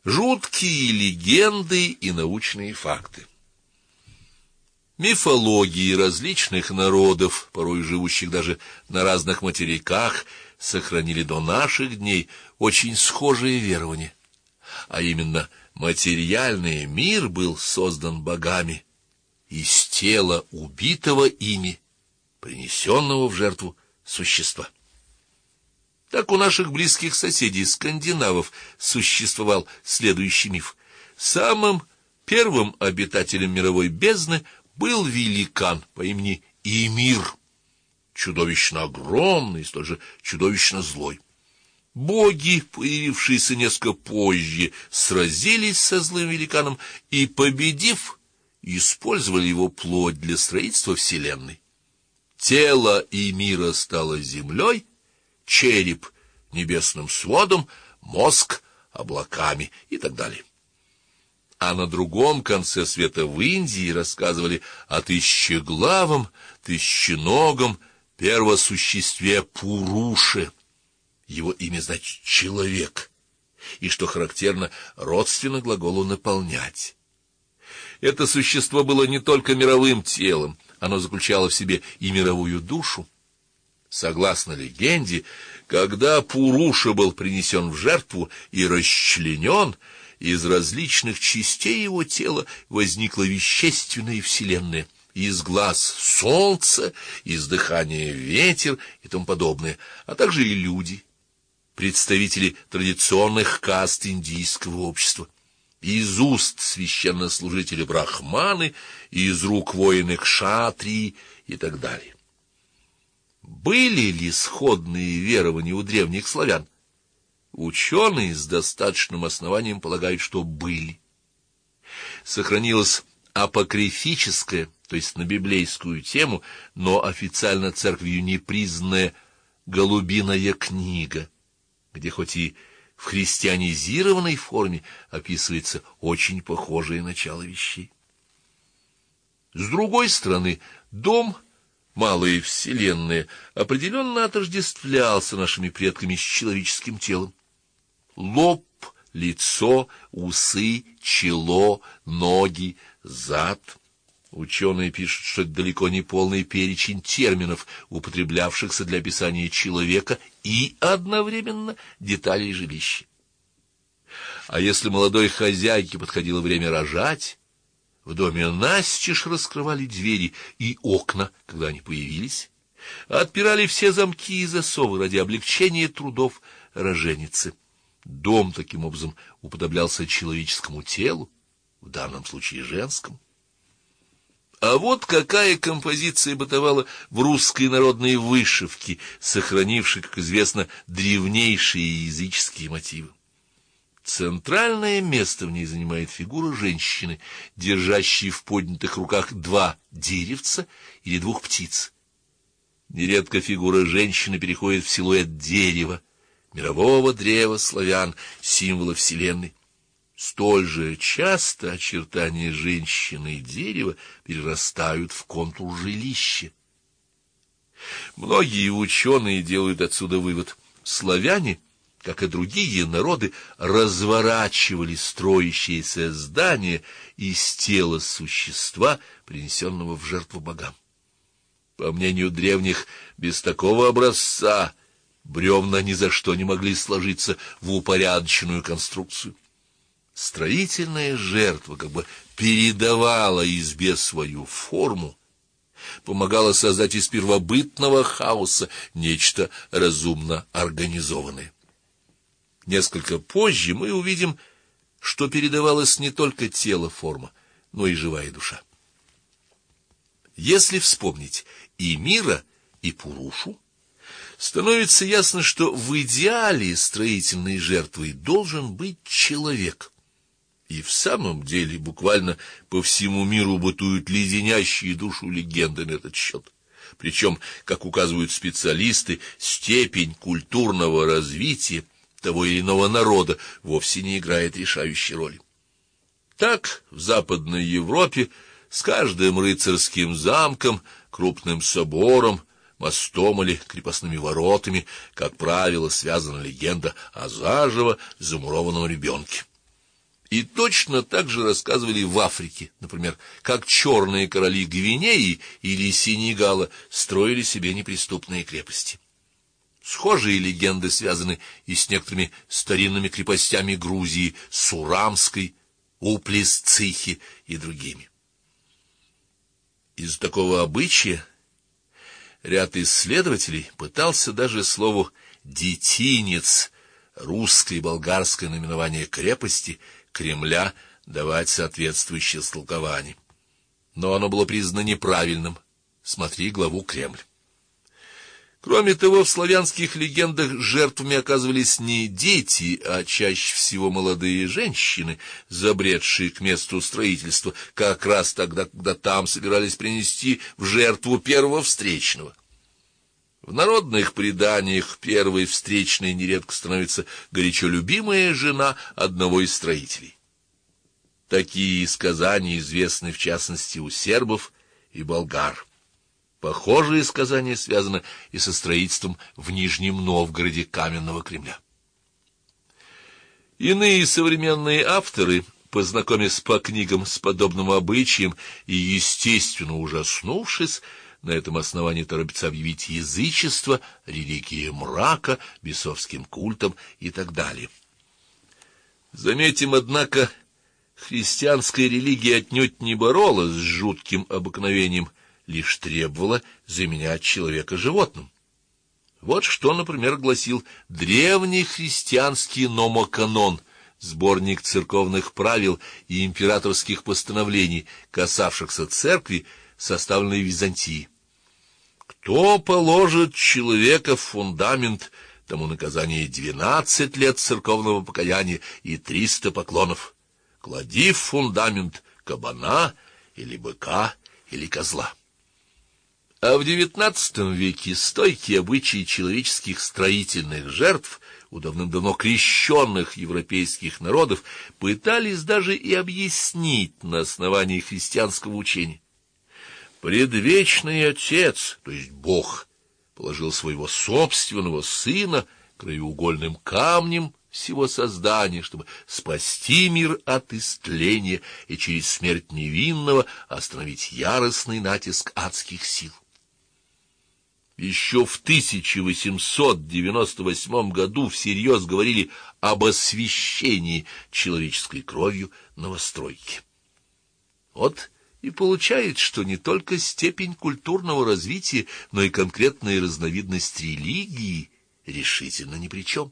Жуткие легенды и научные факты. Мифологии различных народов, порой живущих даже на разных материках, сохранили до наших дней очень схожие верования, а именно материальный мир был создан богами из тела убитого ими, принесенного в жертву существа. Так у наших близких соседей скандинавов существовал следующий миф: самым первым обитателем мировой бездны был великан по имени Ymir, чудовищно огромный и столь же чудовищно злой. Боги, появившиеся несколько позже, сразились со злым великаном и, победив, использовали его плоть для строительства вселенной. Тело Ymira стало землей, череп — небесным сводом, мозг — облаками и так далее. А на другом конце света, в Индии, рассказывали о тысячеглавом, тысяченогом первосуществе Пуруше. Его имя значит «человек», и, что характерно, родственно глаголу «наполнять». Это существо было не только мировым телом, оно заключало в себе и мировую душу. Согласно легенде, когда Пуруша был принесен в жертву и расчленен, из различных частей его тела возникла вещественная вселенная, из глаз солнце, из дыхания ветер и тому подобное, а также и люди, представители традиционных каст индийского общества, из уст священнослужителя брахманы, из рук воина кшатрии и так далее. Были ли сходные верования у древних славян? Ученые с достаточным основанием полагают, что были. Сохранилась апокрифическая, то есть на библейскую тему, но официально церковью не признанная «Голубиная книга», где хоть и в христианизированной форме описывается очень похожее начало вещей. С другой стороны, дом, малая вселенная, определенно отождествлялся нашими предками с человеческим телом. Лоб, лицо, усы, чело, ноги, зад. Ученые пишут, что это далеко не полный перечень терминов, употреблявшихся для описания человека и одновременно деталей жилища. А если молодой хозяйке подходило время рожать, в доме настежь раскрывали двери и окна, когда они появились, отпирали все замки и засовы ради облегчения трудов роженицы. Дом таким образом уподоблялся человеческому телу, в данном случае женскому. А вот какая композиция бытовала в русской народной вышивке, сохранившей, как известно, древнейшие языческие мотивы. Центральное место в ней занимает фигура женщины, держащей в поднятых руках два деревца или двух птиц. Нередко фигура женщины переходит в силуэт дерева, мирового древа славян, символа вселенной. Столь же часто очертания женщины и дерева перерастают в контур жилища. Многие ученые делают отсюда вывод: славяне, как и другие народы, разворачивали строящиеся здания из тела существа, принесенного в жертву богам. По мнению древних, без такого образца бревна ни за что не могли сложиться в упорядоченную конструкцию. Строительная жертва как бы передавала избе свою форму, помогала создать из первобытного хаоса нечто разумно организованное. Несколько позже мы увидим, что передавалось не только тело, форма, но и живая душа. Если вспомнить и Ymira, и Пурушу, становится ясно, что в идеале строительной жертвой должен быть человек. И в самом деле буквально по всему миру бытуют леденящие душу легенды на этот счет. Причем, как указывают специалисты, степень культурного развития того или иного народа вовсе не играет решающей роли. Так в Западной Европе с каждым рыцарским замком, крупным собором, мостом или крепостными воротами, как правило, связана легенда о заживо замурованном ребенке. И точно так же рассказывали в Африке, например, как черные короли Гвинеи или Сенегала строили себе неприступные крепости. Схожие легенды связаны и с некоторыми старинными крепостями Грузии, Сурамской, Уплисцихи и другими. Из такого обычая ряд исследователей пытался даже слову «детинец», русское и болгарское наименование крепости Кремля, давать соответствующее истолкование. Но оно было признано неправильным. Смотри главу «Кремль». Кроме того, в славянских легендах жертвами оказывались не дети, а чаще всего молодые женщины, забредшие к месту строительства, как раз тогда, когда там собирались принести в жертву первого встречного. В народных преданиях первой встречной нередко становится горячо любимая жена одного из строителей. Такие сказания известны в частности у сербов и болгар. Похожие сказания связаны и со строительством в Нижнем Новгороде каменного Кремля. Иные современные авторы, познакомясь по книгам с подобным обычаем и, естественно, ужаснувшись, на этом основании торопятся объявить язычество, религией мрака, бесовским культом и так далее. Заметим, однако, христианская религия отнюдь не боролась с жутким обыкновением, лишь требовала заменять человека животным. Вот что, например, гласил древний христианский номоканон, сборник церковных правил и императорских постановлений, касавшихся церкви, составленный в Византии. Кто положит человека в фундамент, тому наказание 12 лет церковного покаяния и 300 поклонов. Клади в фундамент кабана или быка или козла. А в XIX веке стойкие обычаи человеческих строительных жертв у давным-давно крещенных европейских народов пытались даже и объяснить на основании христианского учения. Предвечный Отец, то есть Бог, положил своего собственного Сына краеугольным камнем всего создания, чтобы спасти мир от истления и через смерть невинного остановить яростный натиск адских сил. Еще в 1898 году всерьез говорили об освящении человеческой кровью новостройки. Вот и получается, что не только степень культурного развития, но и конкретная разновидность религии решительно ни при чем.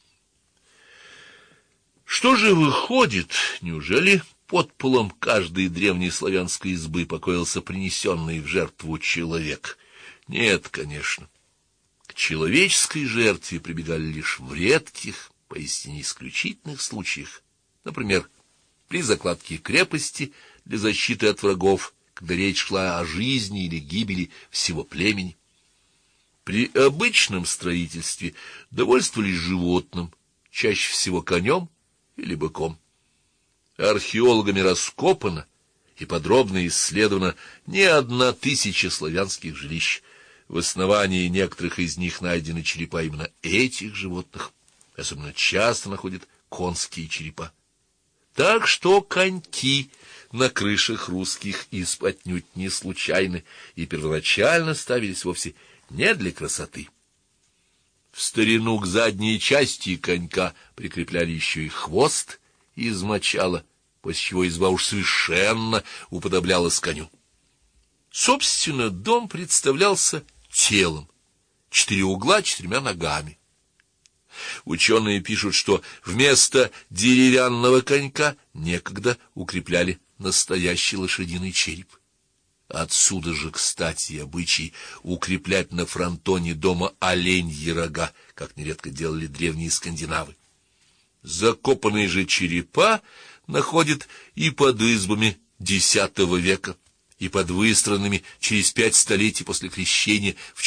Что же выходит, неужели под полом каждой древней славянской избы покоился принесенный в жертву человек? Нет, конечно. К человеческой жертве прибегали лишь в редких, поистине исключительных случаях. Например, при закладке крепости для защиты от врагов, когда речь шла о жизни или гибели всего племени. При обычном строительстве довольствовались животным, чаще всего конем или быком. Археологами раскопано и подробно исследовано не 1000 славянских жилищ. В основании некоторых из них найдены черепа именно этих животных. Особенно часто находят конские черепа. Так что коньки на крышах русских изб отнюдь не случайны и первоначально ставились вовсе не для красоты. В старину к задней части конька прикрепляли еще и хвост из мочала, после чего изба уж совершенно уподоблялась коню. Собственно, дом представлялся телом, 4 угла 4 ногами. Ученые пишут, что вместо деревянного конька некогда укрепляли настоящий лошадиный череп. Отсюда же, кстати, обычай укреплять на фронтоне дома оленьи рога, как нередко делали древние скандинавы. Закопанные же черепа находят и под избами X века, и под выстроенными через 5 столетий после крещения в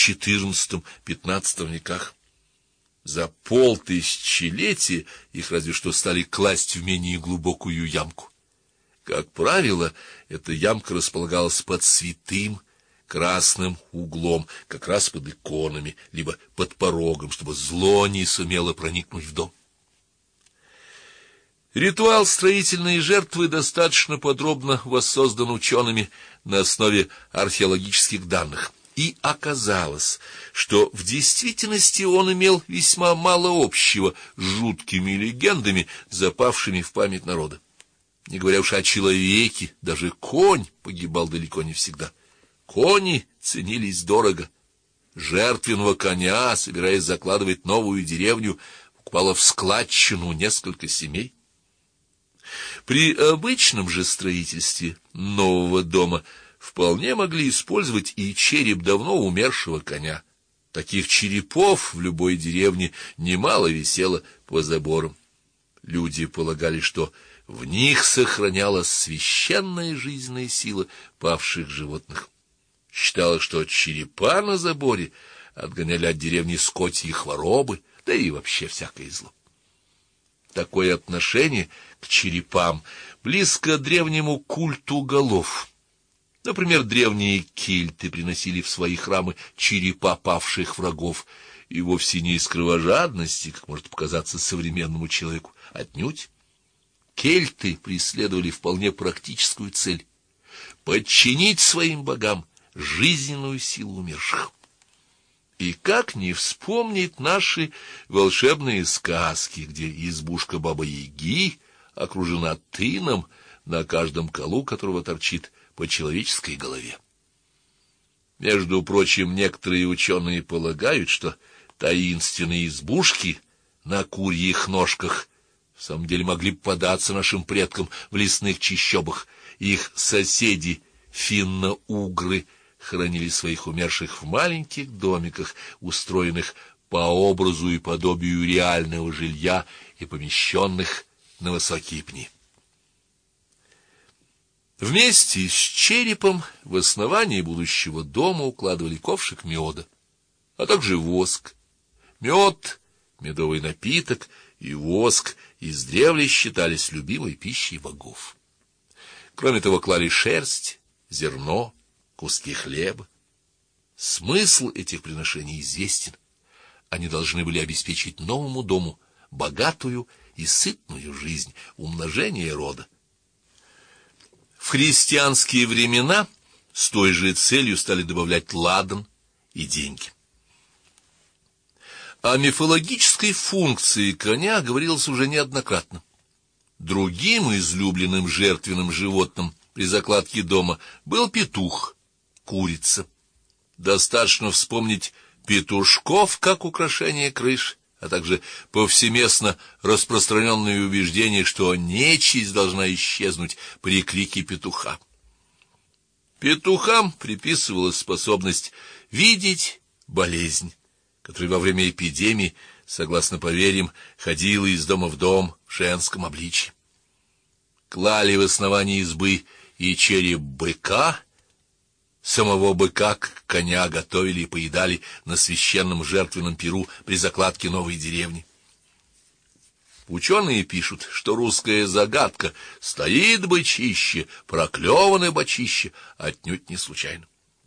XIV-XV веках. За полтысячелетия их разве что стали класть в менее глубокую ямку. Как правило, эта ямка располагалась под святым красным углом, как раз под иконами, либо под порогом, чтобы зло не сумело проникнуть в дом. Ритуал строительной жертвы достаточно подробно воссоздан учеными на основе археологических данных. И оказалось, что в действительности он имел весьма мало общего с жуткими легендами, запавшими в память народа. Не говоря уж о человеке, даже конь погибал далеко не всегда. Кони ценились дорого. Жертвенного коня, собираясь закладывать новую деревню, покупало в складчину несколько семей. При обычном же строительстве нового дома вполне могли использовать и череп давно умершего коня. Таких черепов в любой деревне немало висело по заборам. Люди полагали, что в них сохранялась священная жизненная сила павших животных. Считалось, что черепа на заборе отгоняли от деревни скотьи хворобы, да и вообще всякое зло. Такое отношение к черепам близко древнему культу голов. Например, древние кельты приносили в свои храмы черепа павших врагов, и вовсе не из кровожадности, как может показаться современному человеку, отнюдь. Кельты преследовали вполне практическую цель — подчинить своим богам жизненную силу умерших. И как не вспомнить наши волшебные сказки, где избушка Бабы-Яги окружена тыном, на каждом колу которого торчит по человеческой голове. Между прочим, некоторые ученые полагают, что таинственные избушки на курьих ножках в самом деле могли податься нашим предкам в лесных чащобах. Их соседи, финно-угры, хоронили своих умерших в маленьких домиках, устроенных по образу и подобию реального жилья и помещенных на высокие пни. Вместе с черепом в основании будущего дома укладывали ковшик меда, а также воск. Мед, медовый напиток и воск издревле считались любимой пищей богов. Кроме того, клали шерсть, зерно, куски хлеба. Смысл этих приношений известен. Они должны были обеспечить новому дому богатую и сытную жизнь, умножение рода. В христианские времена с той же целью стали добавлять ладан и деньги. О мифологической функции коня говорилось уже неоднократно. Другим излюбленным жертвенным животным при закладке дома был петух, курица. Достаточно вспомнить петушков как украшение крыш, а также повсеместно распространенное убеждение, что нечисть должна исчезнуть при крике петуха. Петухам приписывалась способность видеть болезнь, которая во время эпидемии, согласно поверьям, ходила из дома в дом в женском обличье. Клали в основании избы и череп быка. Самого быка, как коня, готовили и поедали на священном жертвенном пиру при закладке новой деревни. Ученые пишут, что русская загадка «стоит бычище, проклевано бочище» отнюдь не случайно.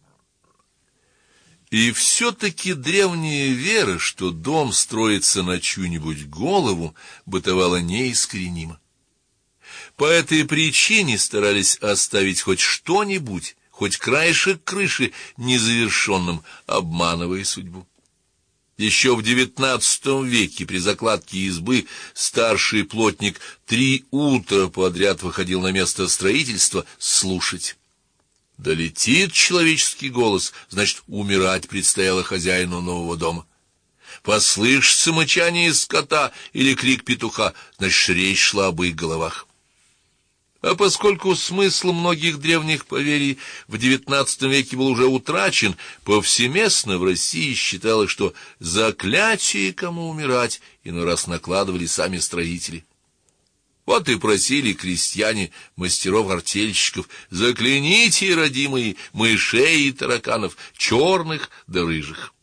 И все-таки древняя вера, что дом строится на чью-нибудь голову, бытовала неискоренимо. По этой причине старались оставить хоть что-нибудь, хоть краешек крыши незавершенным, обманывая судьбу. Еще в XIX веке при закладке избы старший плотник 3 утра подряд выходил на место строительства слушать. Долетит человеческий голос, значит, умирать предстояло хозяину нового дома. Послышится мычание скота или крик петуха, значит, речь шла об их головах. А поскольку смысл многих древних поверий в XIX веке был уже утрачен, повсеместно в России считалось, что заклятие, кому умирать, иной раз накладывали сами строители. Вот и просили крестьяне мастеров-артельщиков: «Закляните, родимые, мышей и тараканов, черных да рыжих».